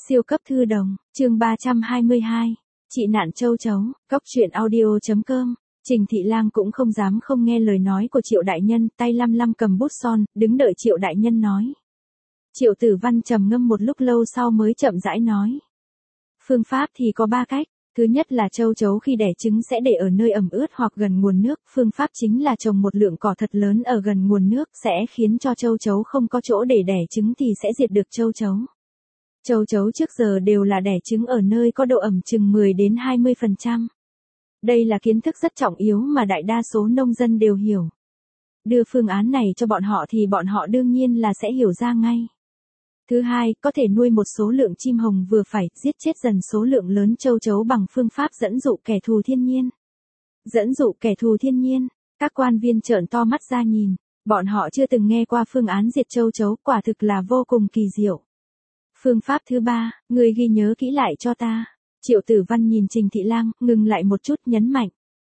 Siêu cấp thư đồng, chương 322. Chị nạn châu chấu, Cóc truyện audio.com. Trình Thị Lang cũng không dám không nghe lời nói của Triệu đại nhân, tay lăm lăm cầm bút son, đứng đợi Triệu đại nhân nói. Triệu Tử Văn trầm ngâm một lúc lâu sau mới chậm rãi nói. Phương pháp thì có 3 cách. Thứ nhất là châu chấu khi đẻ trứng sẽ để ở nơi ẩm ướt hoặc gần nguồn nước. Phương pháp chính là trồng một lượng cỏ thật lớn ở gần nguồn nước sẽ khiến cho châu chấu không có chỗ để đẻ trứng thì sẽ diệt được châu chấu. Châu chấu trước giờ đều là đẻ trứng ở nơi có độ ẩm chừng 10 đến 20%. Đây là kiến thức rất trọng yếu mà đại đa số nông dân đều hiểu. Đưa phương án này cho bọn họ thì bọn họ đương nhiên là sẽ hiểu ra ngay. Thứ hai, có thể nuôi một số lượng chim hồng vừa phải, giết chết dần số lượng lớn châu chấu bằng phương pháp dẫn dụ kẻ thù thiên nhiên. Dẫn dụ kẻ thù thiên nhiên, các quan viên trợn to mắt ra nhìn, bọn họ chưa từng nghe qua phương án diệt châu chấu, quả thực là vô cùng kỳ diệu. Phương pháp thứ 3, người ghi nhớ kỹ lại cho ta. Triệu Tử Văn nhìn Trình Thị Lang, ngừng lại một chút nhấn mạnh.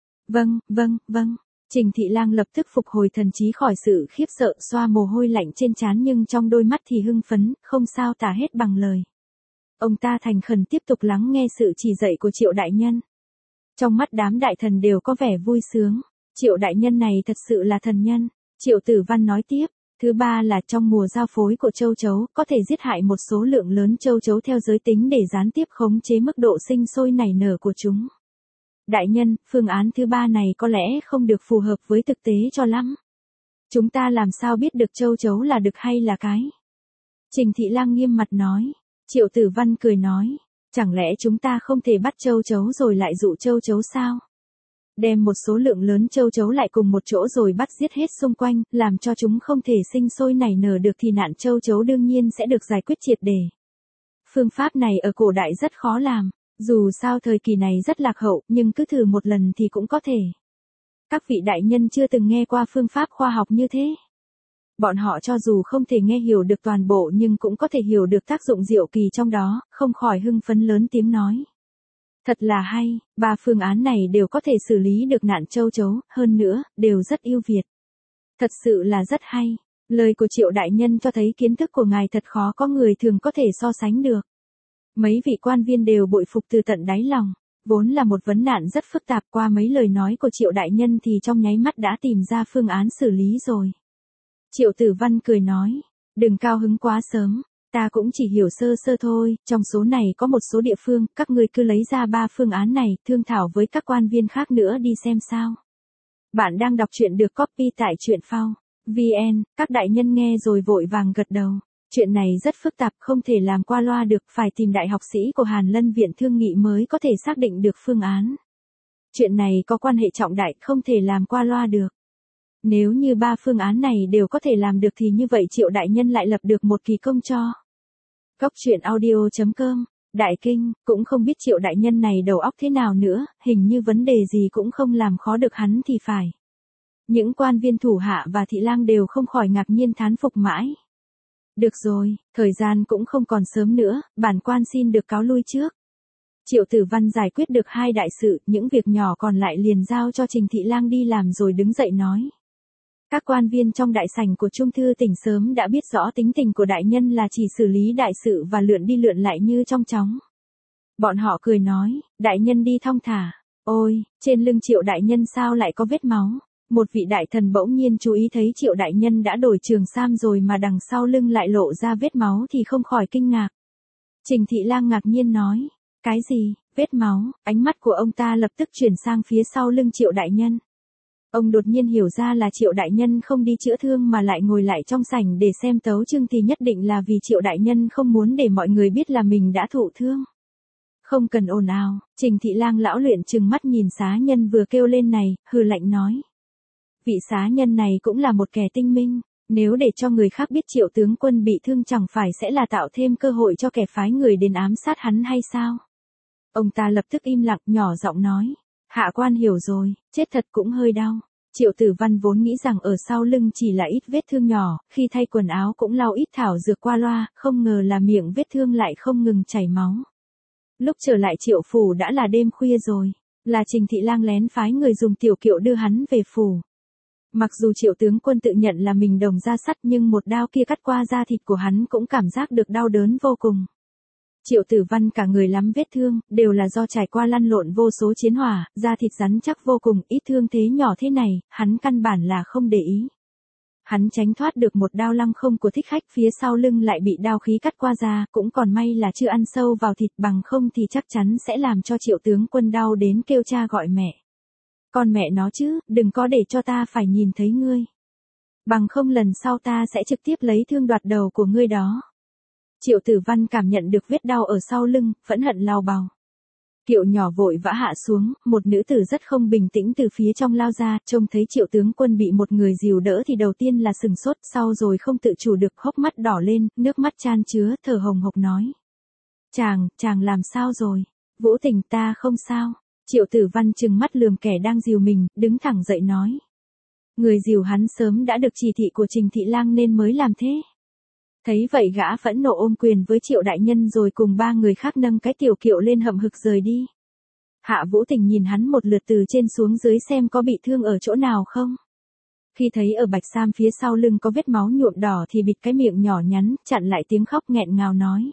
Vâng. Trình Thị Lang lập tức phục hồi thần trí khỏi sự khiếp sợ, xoa mồ hôi lạnh trên trán nhưng trong đôi mắt thì hưng phấn, không sao tả hết bằng lời. Ông ta thành khẩn tiếp tục lắng nghe sự chỉ dạy của Triệu đại nhân. Trong mắt đám đại thần đều có vẻ vui sướng. Triệu đại nhân này thật sự là thần nhân. Triệu Tử Văn nói tiếp. Thứ 3 là trong mùa giao phối của châu chấu, có thể giết hại một số lượng lớn châu chấu theo giới tính để gián tiếp khống chế mức độ sinh sôi nảy nở của chúng. Đại nhân, phương án thứ 3 này có lẽ không được phù hợp với thực tế cho lắm. Chúng ta làm sao biết được châu chấu là đực hay là cái? Trình Thị Lang nghiêm mặt nói. Triệu Tử Văn cười nói. Chẳng lẽ chúng ta không thể bắt châu chấu rồi lại dụ châu chấu sao? Đem một số lượng lớn châu chấu lại cùng một chỗ rồi bắt giết hết xung quanh, làm cho chúng không thể sinh sôi nảy nở được thì nạn châu chấu đương nhiên sẽ được giải quyết triệt để. Phương pháp này ở cổ đại rất khó làm, dù sao thời kỳ này rất lạc hậu, nhưng cứ thử một lần thì cũng có thể. Các vị đại nhân chưa từng nghe qua phương pháp khoa học như thế. Bọn họ cho dù không thể nghe hiểu được toàn bộ nhưng cũng có thể hiểu được tác dụng diệu kỳ trong đó, không khỏi hưng phấn lớn tiếng nói. Thật là hay, 3 phương án này đều có thể xử lý được nạn châu chấu, hơn nữa, đều rất ưu việt. Thật sự là rất hay. Lời của Triệu đại nhân cho thấy kiến thức của ngài thật khó có người thường có thể so sánh được. Mấy vị quan viên đều bội phục từ tận đáy lòng. Vốn là một vấn nạn rất phức tạp, qua mấy lời nói của Triệu đại nhân thì trong nháy mắt đã tìm ra phương án xử lý rồi. Triệu Tử Văn cười nói, đừng cao hứng quá sớm. Ta cũng chỉ hiểu sơ sơ thôi, trong số này có một số địa phương, các ngươi cứ lấy ra 3 phương án này, thương thảo với các quan viên khác nữa đi xem sao. Bạn đang đọc truyện được copy tại truyện phao VN, các đại nhân nghe rồi vội vàng gật đầu. Chuyện này rất phức tạp, không thể làm qua loa được, phải tìm đại học sĩ của Hàn Lân Viện thương nghị mới có thể xác định được phương án. Chuyện này có quan hệ trọng đại, không thể làm qua loa được. Nếu như 3 phương án này đều có thể làm được thì như vậy Triệu đại nhân lại lập được một kỳ công cho. Cóc truyện audio.com, Đại Kinh, cũng không biết Triệu đại nhân này đầu óc thế nào nữa, hình như vấn đề gì cũng không làm khó được hắn thì phải. Những quan viên thủ hạ và thị lang đều không khỏi ngạc nhiên thán phục mãi. Được rồi, thời gian cũng không còn sớm nữa, bản quan xin được cáo lui trước. Triệu Tử Văn giải quyết được 2 đại sự, những việc nhỏ còn lại liền giao cho Trình Thị Lang đi làm rồi đứng dậy nói. Các quan viên trong đại sảnh của Trung thư tỉnh sớm đã biết rõ tính tình của đại nhân là chỉ xử lý đại sự và lượn đi lượn lại như trong chóng. Bọn họ cười nói, đại nhân đi thong thả. Ôi, trên lưng Triệu đại nhân sao lại có vết máu? Một vị đại thần bỗng nhiên chú ý thấy Triệu đại nhân đã đổi trường sam rồi mà đằng sau lưng lại lộ ra vết máu thì không khỏi kinh ngạc. Trình Thị Lang ngạc nhiên nói, cái gì, vết máu? Ánh mắt của ông ta lập tức chuyển sang phía sau lưng Triệu đại nhân. Ông đột nhiên hiểu ra là Triệu đại nhân không đi chữa thương mà lại ngồi lại trong sảnh để xem tấu chương thì nhất định là vì Triệu đại nhân không muốn để mọi người biết là mình đã thụ thương. Không cần ồn ào, Trình Thị Lang lão luyện trừng mắt nhìn xá nhân vừa kêu lên này, hừ lạnh nói. Vị xá nhân này cũng là một kẻ tinh minh, nếu để cho người khác biết Triệu tướng quân bị thương chẳng phải sẽ là tạo thêm cơ hội cho kẻ phái người đến ám sát hắn hay sao? Ông ta lập tức im lặng nhỏ giọng nói. Hạ quan hiểu rồi, chết thật cũng hơi đau. Triệu Tử Văn vốn nghĩ rằng ở sau lưng chỉ là ít vết thương nhỏ, khi thay quần áo cũng lau ít thảo dược qua loa, không ngờ là miệng vết thương lại không ngừng chảy máu. Lúc trở lại Triệu phủ đã là đêm khuya rồi, là Trình Thị Lang lén phái người dùng tiểu kiệu đưa hắn về phủ. Mặc dù Triệu tướng quân tự nhận là mình đồng da sắt nhưng một đao kia cắt qua da thịt của hắn cũng cảm giác được đau đớn vô cùng. Triệu Tử Văn cả người lắm vết thương, đều là do trải qua lăn lộn vô số chiến hỏa, da thịt rắn chắc vô cùng, ít thương thế nhỏ thế này, hắn căn bản là không để ý. Hắn tránh thoát được một đao lăng không của thích khách, phía sau lưng lại bị đao khí cắt qua da, cũng còn may là chưa ăn sâu vào thịt, bằng không thì chắc chắn sẽ làm cho Triệu tướng quân đau đến kêu cha gọi mẹ. Con mẹ nó chứ, đừng có để cho ta phải nhìn thấy ngươi. Bằng không lần sau ta sẽ trực tiếp lấy thương đoạt đầu của ngươi đó. Triệu Tử Văn cảm nhận được vết đau ở sau lưng, phẫn hận lao bào. Kiệu nhỏ vội vã hạ xuống, một nữ tử rất không bình tĩnh từ phía trong lao ra, trông thấy Triệu tướng quân bị một người dìu đỡ thì đầu tiên là sừng sốt, sau rồi không tự chủ được hốc mắt đỏ lên, nước mắt chan chứa, thở hồng hộc nói. Chàng làm sao rồi? Vũ Tình, ta không sao. Triệu Tử Văn trừng mắt lườm kẻ đang dìu mình, đứng thẳng dậy nói. Người dìu hắn sớm đã được chỉ thị của Trình Thị Lang nên mới làm thế. Thấy vậy gã phẫn nộ ôm quyền với Triệu đại nhân rồi cùng ba người khác nâng cái tiểu kiệu lên hậm hực rời đi. Hạ Vũ Tình nhìn hắn một lượt từ trên xuống dưới xem có bị thương ở chỗ nào không. Khi thấy ở bạch sam phía sau lưng có vết máu nhuộm đỏ thì bịt cái miệng nhỏ nhắn, chặn lại tiếng khóc nghẹn ngào nói.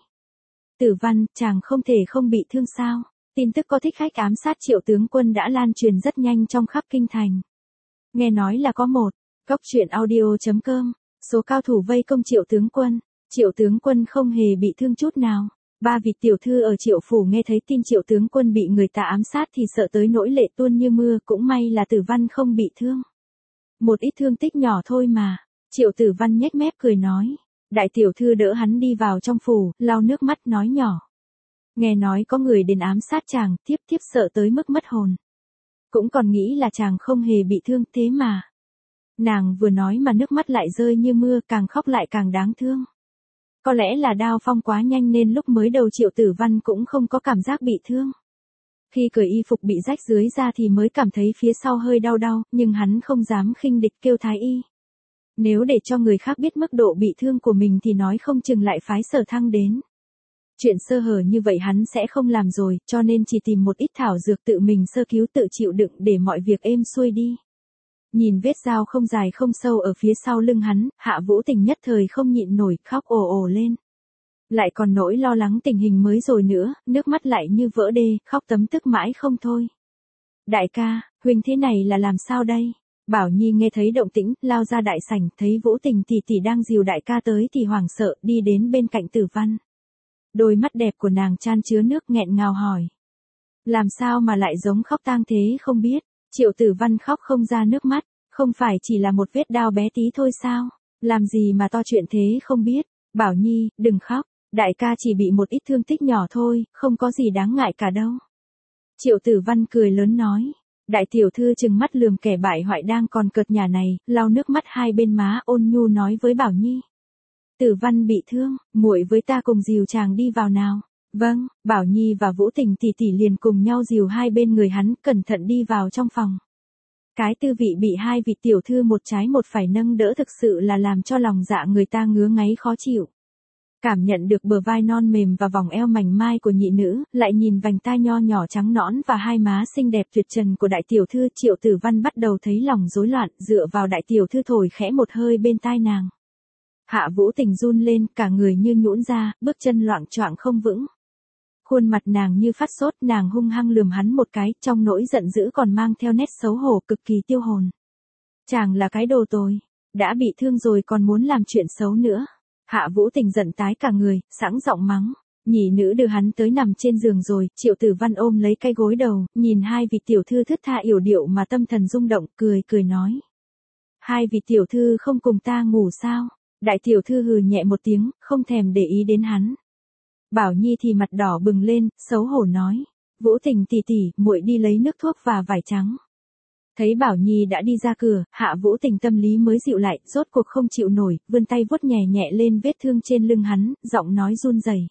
Tử Văn, chàng không thể không bị thương sao? Tin tức có thích khách ám sát Triệu tướng quân đã lan truyền rất nhanh trong khắp kinh thành. Nghe nói là có một, góc truyện audio.com, số cao thủ vây công Triệu tướng quân. Triệu tướng quân không hề bị thương chút nào. Ba vị tiểu thư ở Triệu phủ nghe thấy tin Triệu tướng quân bị người ta ám sát thì sợ tới nỗi lệ tuôn như mưa, cũng may là Tử Văn không bị thương. Một ít thương tích nhỏ thôi mà. Triệu Tử Văn nhếch mép cười nói. Đại tiểu thư đỡ hắn đi vào trong phủ, lau nước mắt nói nhỏ. Nghe nói có người đến ám sát chàng, tiếp sợ tới mức mất hồn. Cũng còn nghĩ là chàng không hề bị thương thế mà. Nàng vừa nói mà nước mắt lại rơi như mưa, càng khóc lại càng đáng thương. Có lẽ là đao phong quá nhanh nên lúc mới đầu Triệu Tử Văn cũng không có cảm giác bị thương. Khi cởi y phục bị rách dưới ra thì mới cảm thấy phía sau hơi đau, nhưng hắn không dám khinh địch kêu thái y. Nếu để cho người khác biết mức độ bị thương của mình thì nói không chừng lại phái Sở Thăng đến. Chuyện sơ hở như vậy hắn sẽ không làm rồi, cho nên chỉ tìm một ít thảo dược tự mình sơ cứu tự chịu đựng để mọi việc êm xuôi đi. Nhìn vết dao không dài không sâu ở phía sau lưng hắn, Hạ Vũ Tình nhất thời không nhịn nổi, khóc ồ ồ lên. Lại còn nỗi lo lắng tình hình mới rồi nữa, nước mắt lại như vỡ đê, khóc tấm tức mãi không thôi. Đại ca, huynh thế này là làm sao đây? Bảo Nhi nghe thấy động tĩnh, lao ra đại sảnh, thấy Vũ Tình tỷ tỷ đang dìu đại ca tới thì hoảng sợ, đi đến bên cạnh Tử Văn. Đôi mắt đẹp của nàng chan chứa nước nghẹn ngào hỏi. Làm sao mà lại giống khóc tang thế không biết? Triệu Tử Văn khóc không ra nước mắt, không phải chỉ là một vết đao bé tí thôi sao? Làm gì mà to chuyện thế không biết? Bảo Nhi, đừng khóc, đại ca chỉ bị một ít thương tích nhỏ thôi, không có gì đáng ngại cả đâu. Triệu Tử Văn cười lớn nói. Đại tiểu thư trừng mắt lườm kẻ bại hoại đang còn cợt nhà này, lau nước mắt hai bên má, ôn nhu nói với Bảo Nhi. Tử Văn bị thương, muội với ta cùng dìu chàng đi vào nào. Vâng, Bảo Nhi và Vũ Tình tỷ tỷ liền cùng nhau dìu hai bên người hắn, cẩn thận đi vào trong phòng. Cái tư vị bị hai vị tiểu thư một trái một phải nâng đỡ thực sự là làm cho lòng dạ người ta ngứa ngáy khó chịu. Cảm nhận được bờ vai non mềm và vòng eo mảnh mai của nhị nữ, lại nhìn vành tai nho nhỏ trắng nõn và hai má xinh đẹp tuyệt trần của đại tiểu thư, Triệu Tử Văn bắt đầu thấy lòng rối loạn, dựa vào đại tiểu thư thổi khẽ một hơi bên tai nàng. Hạ Vũ Tình run lên, cả người như nhũn ra, bước chân loạng choạng không vững. Khuôn mặt nàng như phát sốt, nàng hung hăng lườm hắn một cái, trong nỗi giận dữ còn mang theo nét xấu hổ cực kỳ tiêu hồn. Chàng là cái đồ tồi, đã bị thương rồi còn muốn làm chuyện xấu nữa. Hạ Vũ Tình giận tái cả người, sẵn giọng mắng. Nhị nữ đưa hắn tới nằm trên giường rồi, Triệu Tử Văn ôm lấy cái gối đầu, nhìn hai vị tiểu thư thướt tha yểu điệu mà tâm thần rung động, cười nói. Hai vị tiểu thư không cùng ta ngủ sao? Đại tiểu thư hừ nhẹ một tiếng, không thèm để ý đến hắn. Bảo Nhi thì mặt đỏ bừng lên, xấu hổ nói. Vũ Tình tỷ tỷ, muội đi lấy nước thuốc và vải trắng. Thấy Bảo Nhi đã đi ra cửa, Hạ Vũ Tình tâm lý mới dịu lại, rốt cuộc không chịu nổi, vươn tay vuốt nhẹ nhẹ lên vết thương trên lưng hắn, giọng nói run rẩy.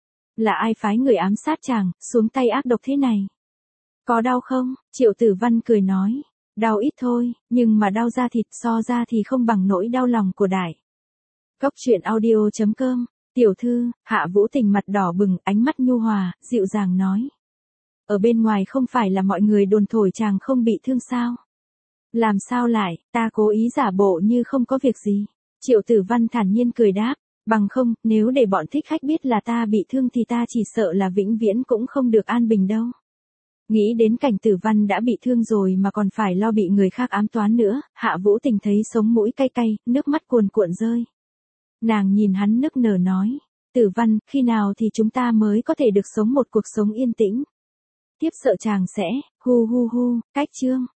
Là ai phái người ám sát chàng, xuống tay ác độc thế này? Có đau không? Triệu Tử Văn cười nói. Đau ít thôi, nhưng mà đau da thịt so ra thì không bằng nỗi đau lòng của đại. Góc truyện audio.com, tiểu thư, Hạ Vũ Tình mặt đỏ bừng, ánh mắt nhu hòa, dịu dàng nói. Ở bên ngoài không phải là mọi người đồn thổi chàng không bị thương sao? Làm sao lại, ta cố ý giả bộ như không có việc gì. Triệu Tử Văn thản nhiên cười đáp, Bằng không, nếu để bọn thích khách biết là ta bị thương thì ta chỉ sợ là vĩnh viễn cũng không được an bình đâu. Nghĩ đến cảnh Tử Văn đã bị thương rồi mà còn phải lo bị người khác ám toán nữa, Hạ Vũ Tình thấy sống mũi cay cay, nước mắt cuồn cuộn rơi. Nàng nhìn hắn nức nở nói, Tử Văn, khi nào thì chúng ta mới có thể được sống một cuộc sống yên tĩnh? Tiếp sợ chàng sẽ, hu hu hu, cách chương.